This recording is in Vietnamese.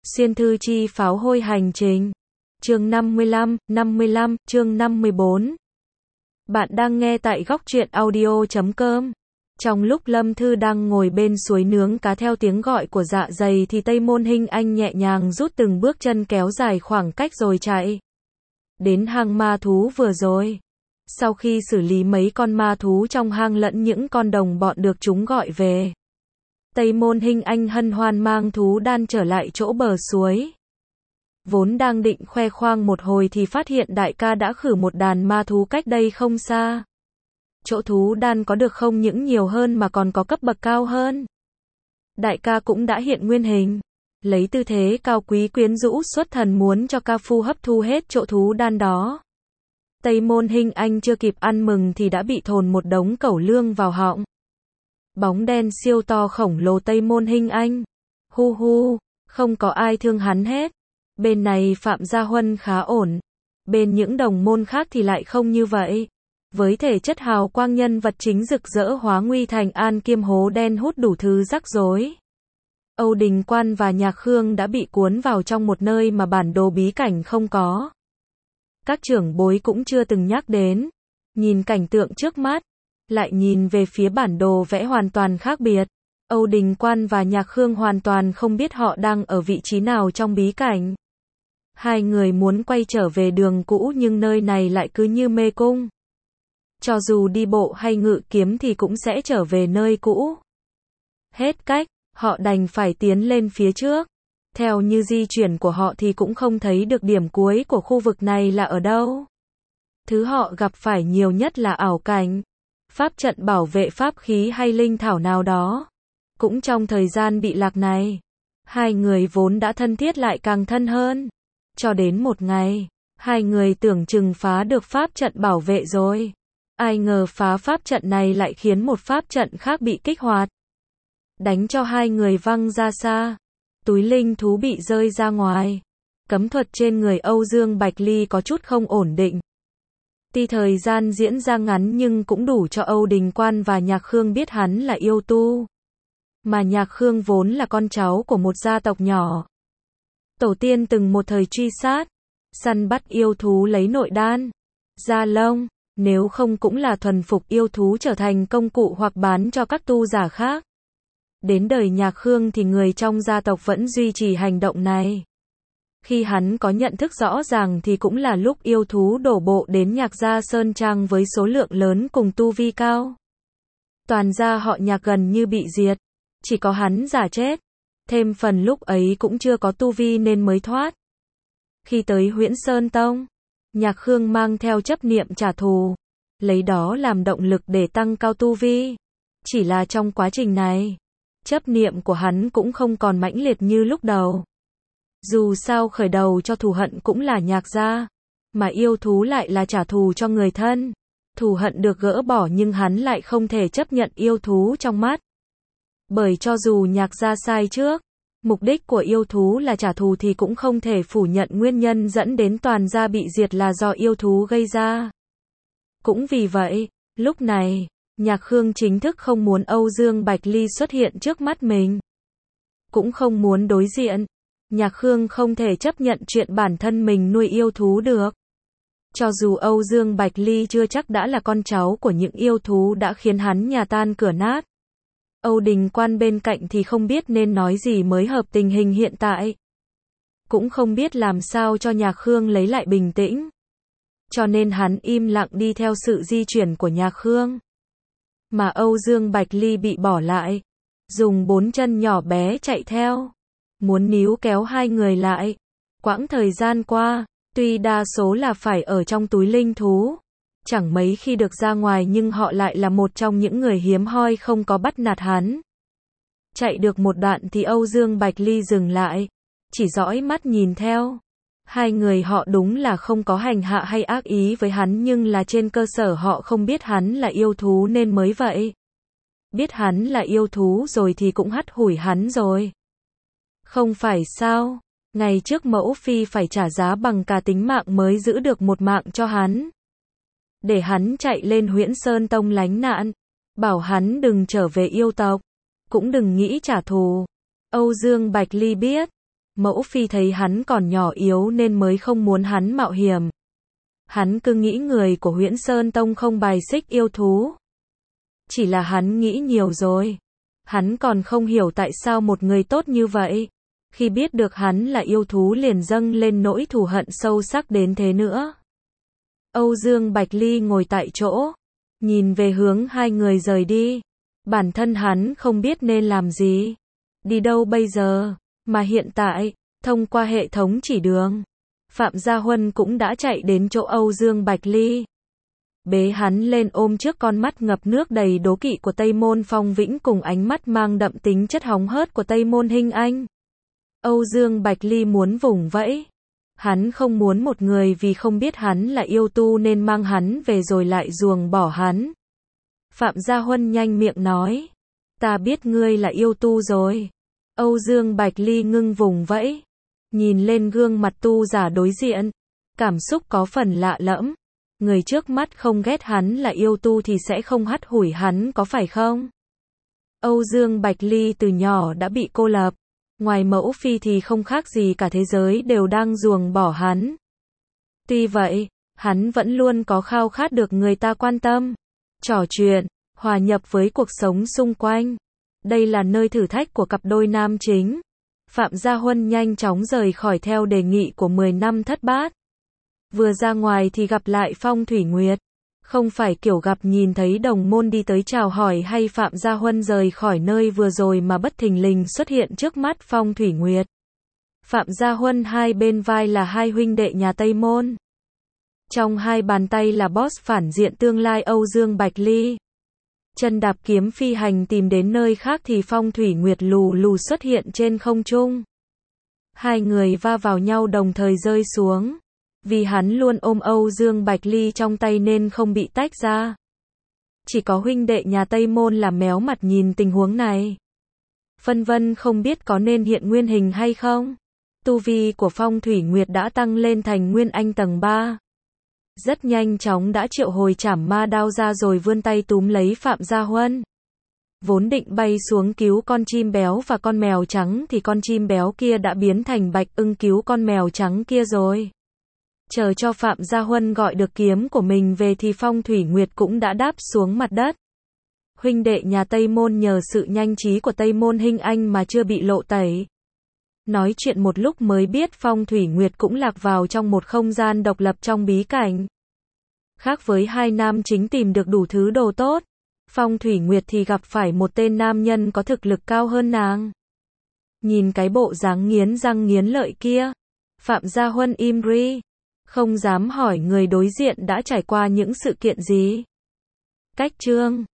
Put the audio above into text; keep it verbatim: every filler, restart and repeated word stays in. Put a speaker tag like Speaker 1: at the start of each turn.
Speaker 1: Xuyên thư chi pháo hôi hành trình. Chương năm mươi lăm, năm mươi lăm, chương năm mươi bốn. Bạn đang nghe tại góc truyện audio chấm com. Trong lúc Lâm Thư đang ngồi bên suối nướng cá theo tiếng gọi của dạ dày thì Tây Môn Hinh Anh nhẹ nhàng rút từng bước chân kéo dài khoảng cách rồi chạy đến hang ma thú vừa rồi. Sau khi xử lý mấy con ma thú trong hang lẫn những con đồng bọn được chúng gọi về, Tây Môn Hinh Anh hân hoan mang thú đan trở lại chỗ bờ suối. Vốn đang định khoe khoang một hồi thì phát hiện đại ca đã khử một đàn ma thú cách đây không xa. Chỗ thú đan có được không những nhiều hơn mà còn có cấp bậc cao hơn. Đại ca cũng đã hiện nguyên hình, lấy tư thế cao quý quyến rũ xuất thần muốn cho ca phu hấp thu hết chỗ thú đan đó. Tây Môn Hinh Anh chưa kịp ăn mừng thì đã bị thồn một đống cẩu lương vào họng. Bóng đen siêu to khổng lồ Tây Môn Hinh Anh. Hu hu, không có ai thương hắn hết. Bên này Phạm Gia Huân khá ổn. Bên những đồng môn khác thì lại không như vậy. Với thể chất hào quang nhân vật chính rực rỡ hóa nguy thành an kiêm hố đen hút đủ thứ rắc rối. Âu Đình Quan và Nhạc Khương đã bị cuốn vào trong một nơi mà bản đồ bí cảnh không có. Các trưởng bối cũng chưa từng nhắc đến. Nhìn cảnh tượng trước mắt, lại nhìn về phía bản đồ vẽ hoàn toàn khác biệt. Âu Đình Quan và Nhạc Khương hoàn toàn không biết họ đang ở vị trí nào trong bí cảnh. Hai người muốn quay trở về đường cũ nhưng nơi này lại cứ như mê cung. Cho dù đi bộ hay ngự kiếm thì cũng sẽ trở về nơi cũ. Hết cách, họ đành phải tiến lên phía trước. Theo như di chuyển của họ thì cũng không thấy được điểm cuối của khu vực này là ở đâu. Thứ họ gặp phải nhiều nhất là ảo cảnh, pháp trận bảo vệ pháp khí hay linh thảo nào đó. Cũng trong thời gian bị lạc này, hai người vốn đã thân thiết lại càng thân hơn. Cho đến một ngày, hai người tưởng chừng phá được pháp trận bảo vệ rồi. Ai ngờ phá pháp trận này lại khiến một pháp trận khác bị kích hoạt, đánh cho hai người văng ra xa. Túi linh thú bị rơi ra ngoài. Cấm thuật trên người Âu Dương Bạch Ly có chút không ổn định. Tuy thời gian diễn ra ngắn nhưng cũng đủ cho Âu Đình Quan và Nhạc Khương biết hắn là yêu tu. Mà Nhạc Khương vốn là con cháu của một gia tộc nhỏ. Tổ tiên từng một thời truy sát, săn bắt yêu thú lấy nội đan, da lông, nếu không cũng là thuần phục yêu thú trở thành công cụ hoặc bán cho các tu giả khác. Đến đời Nhạc Khương thì người trong gia tộc vẫn duy trì hành động này. Khi hắn có nhận thức rõ ràng thì cũng là lúc yêu thú đổ bộ đến Nhạc gia Sơn Trang với số lượng lớn cùng tu vi cao. Toàn gia họ Nhạc gần như bị diệt, chỉ có hắn giả chết. Thêm phần lúc ấy cũng chưa có tu vi nên mới thoát. Khi tới Huyễn Sơn Tông, Nhạc Khương mang theo chấp niệm trả thù, lấy đó làm động lực để tăng cao tu vi. Chỉ là trong quá trình này, chấp niệm của hắn cũng không còn mãnh liệt như lúc đầu. Dù sao khởi đầu cho thù hận cũng là Nhạc gia, mà yêu thú lại là trả thù cho người thân. Thù hận được gỡ bỏ nhưng hắn lại không thể chấp nhận yêu thú trong mắt. Bởi cho dù Nhạc gia sai trước, mục đích của yêu thú là trả thù thì cũng không thể phủ nhận nguyên nhân dẫn đến toàn gia bị diệt là do yêu thú gây ra. Cũng vì vậy, lúc này, Nhạc Khương chính thức không muốn Âu Dương Bạch Ly xuất hiện trước mắt mình. Cũng không muốn đối diện. Nhạc Khương không thể chấp nhận chuyện bản thân mình nuôi yêu thú được. Cho dù Âu Dương Bạch Ly chưa chắc đã là con cháu của những yêu thú đã khiến hắn nhà tan cửa nát. Âu Đình Quan bên cạnh thì không biết nên nói gì mới hợp tình hình hiện tại. Cũng không biết làm sao cho Nhạc Khương lấy lại bình tĩnh. Cho nên hắn im lặng đi theo sự di chuyển của Nhạc Khương. Mà Âu Dương Bạch Ly bị bỏ lại, dùng bốn chân nhỏ bé chạy theo, muốn níu kéo hai người lại. Quãng thời gian qua, tuy đa số là phải ở trong túi linh thú, chẳng mấy khi được ra ngoài nhưng họ lại là một trong những người hiếm hoi không có bắt nạt hắn. Chạy được một đoạn thì Âu Dương Bạch Ly dừng lại, chỉ dõi mắt nhìn theo. Hai người họ đúng là không có hành hạ hay ác ý với hắn nhưng là trên cơ sở họ không biết hắn là yêu thú nên mới vậy. Biết hắn là yêu thú rồi thì cũng hắt hủi hắn rồi. Không phải sao, ngày trước mẫu phi phải trả giá bằng cả tính mạng mới giữ được một mạng cho hắn. Để hắn chạy lên Huyễn Sơn Tông lánh nạn, bảo hắn đừng trở về yêu tộc, cũng đừng nghĩ trả thù. Âu Dương Bạch Ly biết, Mẫu phi thấy hắn còn nhỏ yếu nên mới không muốn hắn mạo hiểm. Hắn cứ nghĩ người của Huyễn Sơn Tông không bài xích yêu thú. Chỉ là hắn nghĩ nhiều rồi. Hắn còn không hiểu tại sao một người tốt như vậy, khi biết được hắn là yêu thú liền dâng lên nỗi thù hận sâu sắc đến thế nữa. Âu Dương Bạch Ly ngồi tại chỗ, nhìn về hướng hai người rời đi. Bản thân hắn không biết nên làm gì, đi đâu bây giờ, mà hiện tại, thông qua hệ thống chỉ đường, Phạm Gia Huân cũng đã chạy đến chỗ Âu Dương Bạch Ly. Bế hắn lên ôm trước con mắt ngập nước đầy đố kỵ của Tây Môn Phong Vĩnh cùng ánh mắt mang đậm tính chất hóng hớt của Tây Môn Hinh Anh. Âu Dương Bạch Ly muốn vùng vẫy. Hắn không muốn một người vì không biết hắn là yêu tu nên mang hắn về rồi lại ruồng bỏ hắn. Phạm Gia Huân nhanh miệng nói. Ta biết ngươi là yêu tu rồi. Âu Dương Bạch Ly ngưng vùng vẫy. Nhìn lên gương mặt tu giả đối diện. Cảm xúc có phần lạ lẫm. Người trước mắt không ghét hắn là yêu tu thì sẽ không hắt hủi hắn có phải không? Âu Dương Bạch Ly từ nhỏ đã bị cô lập. Ngoài mẫu phi thì không khác gì cả thế giới đều đang ruồng bỏ hắn. Tuy vậy, hắn vẫn luôn có khao khát được người ta quan tâm, trò chuyện, hòa nhập với cuộc sống xung quanh. Đây là nơi thử thách của cặp đôi nam chính. Phạm Gia Huân nhanh chóng rời khỏi theo đề nghị của mười năm thất bát. Vừa ra ngoài thì gặp lại Phong Thủy Nguyệt. Không phải kiểu gặp nhìn thấy đồng môn đi tới chào hỏi hay Phạm Gia Huân rời khỏi nơi vừa rồi mà bất thình lình xuất hiện trước mắt Phong Thủy Nguyệt. Phạm Gia Huân hai bên vai là hai huynh đệ nhà Tây Môn. Trong hai bàn tay là boss phản diện tương lai Âu Dương Bạch Ly. Chân đạp kiếm phi hành tìm đến nơi khác thì Phong Thủy Nguyệt lù lù xuất hiện trên không trung. Hai người va vào nhau đồng thời rơi xuống. Vì hắn luôn ôm Âu Dương Bạch Ly trong tay nên không bị tách ra. Chỉ có huynh đệ nhà Tây Môn là méo mặt nhìn tình huống này. Phân vân không biết có nên hiện nguyên hình hay không. Tu vi của Phong Thủy Nguyệt đã tăng lên thành Nguyên Anh tầng ba. Rất nhanh chóng đã triệu hồi trảm ma đao ra rồi vươn tay túm lấy Phạm Gia Huân. Vốn định bay xuống cứu con chim béo và con mèo trắng thì con chim béo kia đã biến thành Bạch Ưng cứu con mèo trắng kia rồi. Chờ cho Phạm Gia Huân gọi được kiếm của mình về thì Phong Thủy Nguyệt cũng đã đáp xuống mặt đất. Huynh đệ nhà Tây Môn nhờ sự nhanh trí của Tây Môn Hinh Anh mà chưa bị lộ tẩy. Nói chuyện một lúc mới biết Phong Thủy Nguyệt cũng lạc vào trong một không gian độc lập trong bí cảnh. Khác với hai nam chính tìm được đủ thứ đồ tốt, Phong Thủy Nguyệt thì gặp phải một tên nam nhân có thực lực cao hơn nàng. Nhìn cái bộ dáng nghiến răng nghiến lợi kia, Phạm Gia Huân im ri. Không dám hỏi người đối diện đã trải qua những sự kiện gì. Cách chương